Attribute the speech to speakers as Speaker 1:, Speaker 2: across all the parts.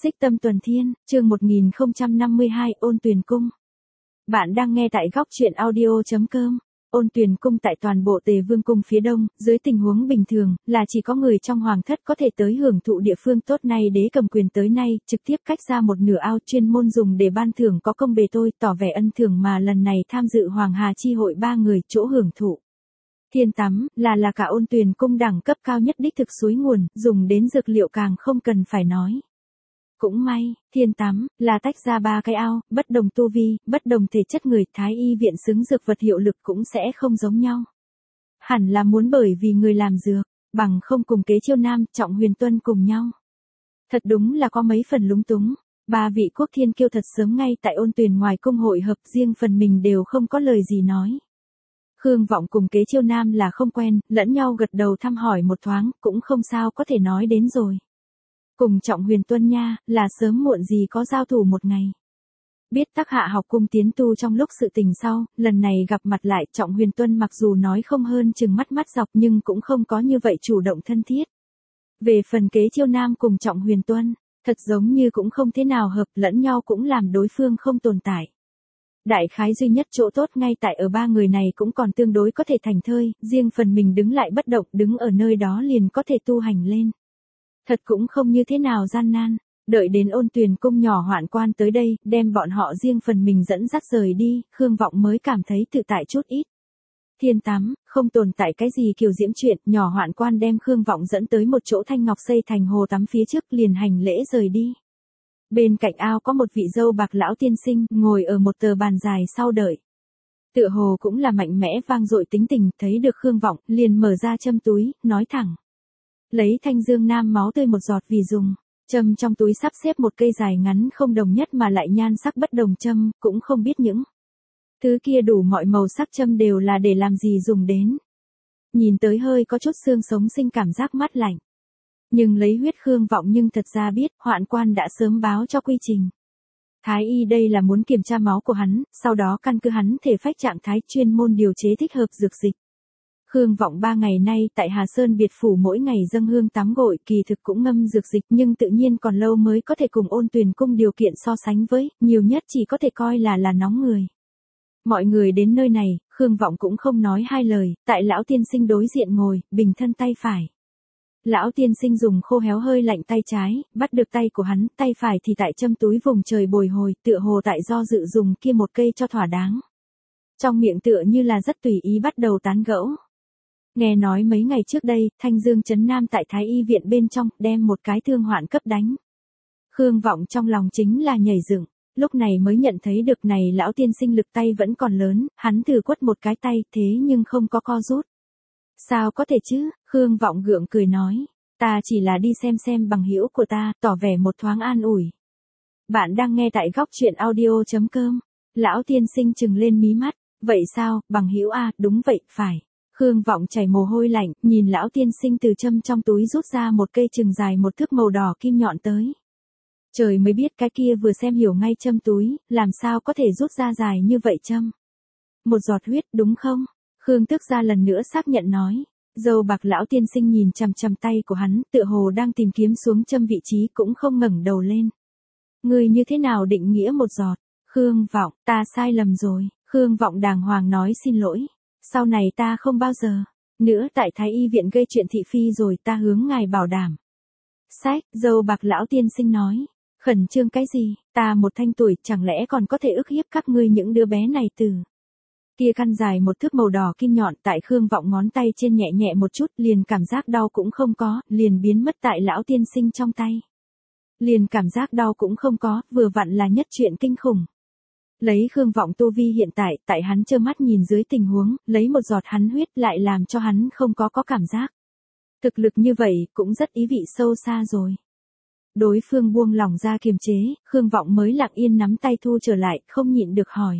Speaker 1: Xích Tâm Tuần Thiên, chương 1052, Ôn Tuyền Cung. Bạn đang nghe tại góc truyện audio.com. Ôn Tuyền Cung tại toàn bộ Tề Vương cung phía đông, dưới tình huống bình thường, là chỉ có người trong hoàng thất có thể tới hưởng thụ địa phương tốt này. Đế cầm quyền tới nay, trực tiếp cách ra một nửa ao chuyên môn dùng để ban thưởng có công bề tôi, tỏ vẻ ân thưởng mà lần này tham dự Hoàng Hà chi hội 3 người chỗ hưởng thụ. Thiên tắm, là cả Ôn Tuyền Cung đẳng cấp cao nhất đích thực suối nguồn, dùng đến dược liệu càng không cần phải nói. Cũng may, thiên tắm, là tách ra 3 cái ao, bất đồng tu vi, bất đồng thể chất người, thái y viện xứng dược vật hiệu lực cũng sẽ không giống nhau. Hẳn là muốn bởi vì người làm dược, bằng không cùng Kế Chiêu Nam, Trọng Huyền Tuân cùng nhau. Thật đúng là có mấy phần lúng túng, 3 vị quốc thiên kiêu thật sớm ngay tại Ôn Tuyền ngoài cung hội hợp, riêng phần mình đều không có lời gì nói. Khương Vọng cùng Kế Chiêu Nam là không quen, lẫn nhau gật đầu thăm hỏi một thoáng, cũng không sao có thể nói đến rồi. Cùng Trọng Huyền Tuân nha, là sớm muộn gì có giao thủ một ngày. Biết Tắc Hạ học cung tiến tu trong lúc sự tình sau, lần này gặp mặt lại Trọng Huyền Tuân mặc dù nói không hơn chừng mắt dọc nhưng cũng không có như vậy chủ động thân thiết. Về phần Kế Chiêu Nam cùng Trọng Huyền Tuân, thật giống như cũng không thế nào hợp, lẫn nhau cũng làm đối phương không tồn tại. Đại khái duy nhất chỗ tốt ngay tại ở 3 người này cũng còn tương đối có thể thành thơi, riêng phần mình đứng lại bất động, đứng ở nơi đó liền có thể tu hành lên. Thật cũng không như thế nào gian nan, đợi đến Ôn Tuyền Cung nhỏ hoạn quan tới đây, đem bọn họ riêng phần mình dẫn dắt rời đi, Khương Vọng mới cảm thấy tự tại chút ít. Thiên tắm, không tồn tại cái gì kiều diễm chuyện, nhỏ hoạn quan đem Khương Vọng dẫn tới một chỗ thanh ngọc xây thành hồ tắm phía trước liền hành lễ rời đi. Bên cạnh ao có một vị dâu bạc lão tiên sinh, ngồi ở một tờ bàn dài sau đợi. Tựa hồ cũng là mạnh mẽ vang dội tính tình, thấy được Khương Vọng, liền mở ra châm túi, nói thẳng. Lấy thanh dương nam máu tươi một giọt vì dùng, châm trong túi sắp xếp một cây dài ngắn không đồng nhất mà lại nhan sắc bất đồng châm, cũng không biết những thứ kia đủ mọi màu sắc châm đều là để làm gì dùng đến. Nhìn tới hơi có chút xương sống sinh cảm giác mát lạnh. Nhưng lấy huyết Khương Vọng nhưng thật ra biết, hoạn quan đã sớm báo cho quy trình. Thái y đây là muốn kiểm tra máu của hắn, sau đó căn cứ hắn thể phách trạng thái chuyên môn điều chế thích hợp dược dịch. Khương Vọng 3 ngày nay tại Hà Sơn biệt phủ mỗi ngày dâng hương tắm gội, kỳ thực cũng ngâm dược dịch nhưng tự nhiên còn lâu mới có thể cùng Ôn Tuyền Cung điều kiện so sánh với, nhiều nhất chỉ có thể coi là nóng người. Mọi người đến nơi này, Khương Vọng cũng không nói hai lời, tại lão tiên sinh đối diện ngồi, bình thân tay phải. Lão tiên sinh dùng khô héo hơi lạnh tay trái, bắt được tay của hắn, tay phải thì tại châm túi vùng trời bồi hồi, tựa hồ tại do dự dùng kia một cây cho thỏa đáng. Trong miệng tựa như là rất tùy ý bắt đầu tán gẫu. Nghe nói mấy ngày trước đây, Thanh Dương Trấn Nam tại Thái Y viện bên trong, đem một cái thương hoạn cấp đánh. Khương Vọng trong lòng chính là nhảy dựng, lúc này mới nhận thấy được này lão tiên sinh lực tay vẫn còn lớn, hắn thử quất một cái tay, thế nhưng không có co rút. Sao có thể chứ, Khương Vọng gượng cười nói, ta chỉ là đi xem bằng hữu của ta, tỏ vẻ một thoáng an ủi. Bạn đang nghe tại góc truyện audio.com, lão tiên sinh trừng lên mí mắt, vậy sao, bằng hữu à, đúng vậy, phải. Khương Vọng chảy mồ hôi lạnh, nhìn lão tiên sinh từ châm trong túi rút ra một cây chừng dài một thước màu đỏ kim nhọn tới. Trời mới biết cái kia vừa xem hiểu ngay châm túi, làm sao có thể rút ra dài như vậy châm. Một giọt huyết đúng không? Khương Tước Gia lần nữa xác nhận nói. Dâu bạc lão tiên sinh nhìn chằm chằm tay của hắn, tựa hồ đang tìm kiếm xuống châm vị trí cũng không ngẩng đầu lên. Ngươi như thế nào định nghĩa một giọt? Khương Vọng, ta sai lầm rồi. Khương Vọng đàng hoàng nói xin lỗi. Sau này ta không bao giờ nữa tại Thái Y viện gây chuyện thị phi rồi, ta hướng ngài bảo đảm. Sách, dâu bạc lão tiên sinh nói. Khẩn trương cái gì, ta một thanh tuổi chẳng lẽ còn có thể ức hiếp các ngươi những đứa bé này từ. Kia căn dài một thước màu đỏ kim nhọn tại Khương Vọng ngón tay trên nhẹ nhẹ một chút, liền cảm giác đau cũng không có, liền biến mất tại lão tiên sinh trong tay. Liền cảm giác đau cũng không có, vừa vặn là nhất chuyện kinh khủng. Lấy Khương Vọng tu vi hiện tại hắn trơ mắt nhìn dưới tình huống, lấy một giọt hắn huyết lại làm cho hắn không có cảm giác. Thực lực như vậy cũng rất ý vị sâu xa rồi. Đối phương buông lỏng ra kiềm chế, Khương Vọng mới lặng yên nắm tay thu trở lại, không nhịn được hỏi.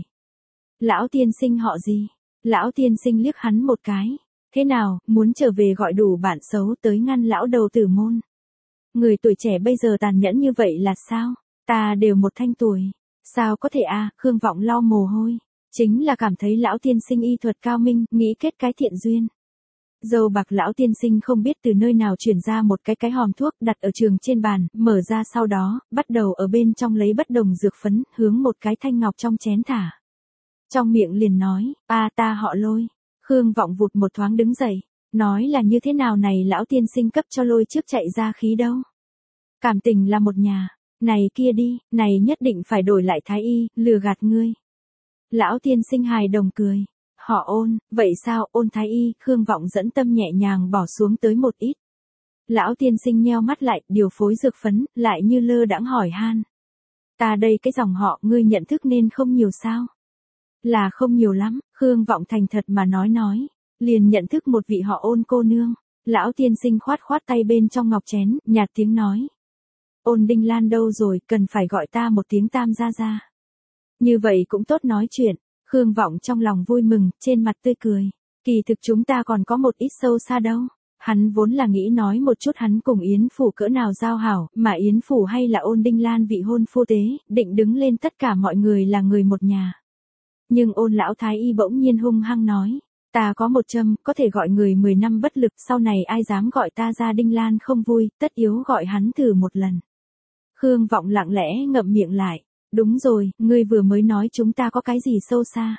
Speaker 1: Lão tiên sinh họ gì? Lão tiên sinh liếc hắn một cái. Thế nào, muốn trở về gọi đủ bạn xấu tới ngăn lão đầu tử môn? Người tuổi trẻ bây giờ tàn nhẫn như vậy là sao? Ta đều một thanh tuổi. Sao có thể à, Khương Vọng lau mồ hôi. Chính là cảm thấy lão tiên sinh y thuật cao minh, nghĩ kết cái thiện duyên. Dâu bạc lão tiên sinh không biết từ nơi nào chuyển ra một cái hòm thuốc đặt ở trường trên bàn, mở ra sau đó, bắt đầu ở bên trong lấy bất đồng dược phấn, hướng một cái thanh ngọc trong chén thả. Trong miệng liền nói, ta họ Lôi. Khương Vọng vụt một thoáng đứng dậy, nói là như thế nào này lão tiên sinh cấp cho Lôi trước chạy ra khí đâu. Cảm tình là một nhà, này kia đi, này nhất định phải đổi lại thái y, lừa gạt ngươi. Lão tiên sinh hài đồng cười. Họ Ôn, vậy sao, Ôn thái y, Khương Vọng dẫn tâm nhẹ nhàng bỏ xuống tới một ít. Lão tiên sinh nheo mắt lại, điều phối dược phấn, lại như lơ đãng hỏi han. Ta đây cái dòng họ, ngươi nhận thức nên không nhiều sao? Là không nhiều lắm, Khương Vọng thành thật mà nói. Liền nhận thức một vị họ Ôn cô nương. Lão tiên sinh khoát tay bên trong ngọc chén, nhạt tiếng nói. Ôn Đinh Lan đâu rồi, cần phải gọi ta một tiếng Tam gia gia. Như vậy cũng tốt nói chuyện. Khương Vọng trong lòng vui mừng, trên mặt tươi cười. Kỳ thực chúng ta còn có một ít sâu xa đâu. Hắn vốn là nghĩ nói một chút hắn cùng Yến Phủ cỡ nào giao hảo, mà Yến Phủ hay là Ôn Đinh Lan vị hôn phu tế, định đứng lên tất cả mọi người là người một nhà. Nhưng Ôn lão thái y bỗng nhiên hung hăng nói, ta có một châm, có thể gọi người 10 năm bất lực, sau này ai dám gọi ta ra Đinh Lan không vui, tất yếu gọi hắn thử một lần. Khương Vọng lặng lẽ ngậm miệng lại. Đúng rồi, ngươi vừa mới nói chúng ta có cái gì sâu xa.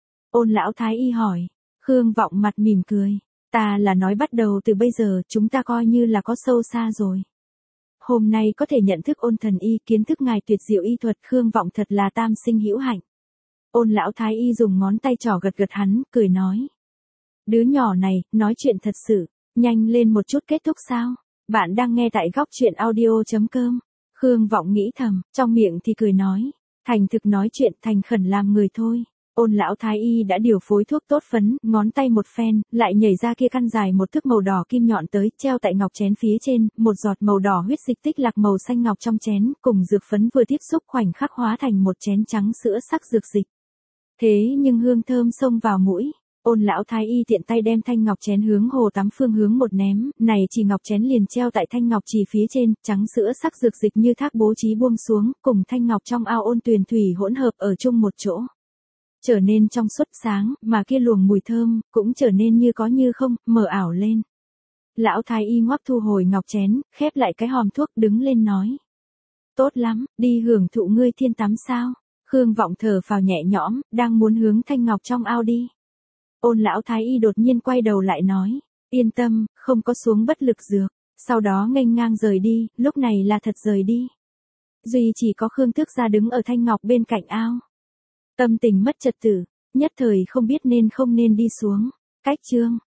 Speaker 1: Ôn lão thái y hỏi. Khương Vọng mặt mỉm cười. Ta là nói bắt đầu từ bây giờ chúng ta coi như là có sâu xa rồi. Hôm nay có thể nhận thức Ôn thần y, kiến thức ngài tuyệt diệu y thuật, Khương Vọng thật là tam sinh hữu hạnh. Ôn lão thái y dùng ngón tay trỏ gật hắn, cười nói. Đứa nhỏ này, nói chuyện thật sự, nhanh lên một chút kết thúc sao. Bạn đang nghe tại góc chuyện audio.com. Khương Vọng nghĩ thầm, trong miệng thì cười nói. Thành thực nói chuyện, thành khẩn làm người thôi. Ôn lão thái y đã điều phối thuốc tốt phấn, ngón tay một phen, lại nhảy ra kia căn dài một thước màu đỏ kim nhọn tới, treo tại ngọc chén phía trên, một giọt màu đỏ huyết dịch tích lạc màu xanh ngọc trong chén, cùng dược phấn vừa tiếp xúc khoảnh khắc hóa thành một chén trắng sữa sắc dược dịch. Thế nhưng hương thơm xông vào mũi. Ôn lão thái y tiện tay đem thanh ngọc chén hướng hồ tắm phương hướng một ném, này chỉ ngọc chén liền treo tại thanh ngọc chỉ phía trên, trắng sữa sắc dược dịch như thác bố trí buông xuống, cùng thanh ngọc trong ao ôn tuyền thủy hỗn hợp ở chung một chỗ. Trở nên trong suốt sáng, mà kia luồng mùi thơm, cũng trở nên như có như không, mờ ảo lên. Lão thái y ngoắc thu hồi ngọc chén, khép lại cái hòm thuốc đứng lên nói. Tốt lắm, đi hưởng thụ ngươi thiên tắm sao? Khương Vọng thở phào nhẹ nhõm, đang muốn hướng thanh ngọc trong ao đi. Ôn lão thái y đột nhiên quay đầu lại nói, yên tâm, không có xuống bất lực dược, sau đó nghênh ngang rời đi, lúc này là thật rời đi. Duy chỉ có Khương Tước Gia đứng ở thanh ngọc bên cạnh ao. Tâm tình mất trật tự, nhất thời không biết nên không nên đi xuống. Cách chương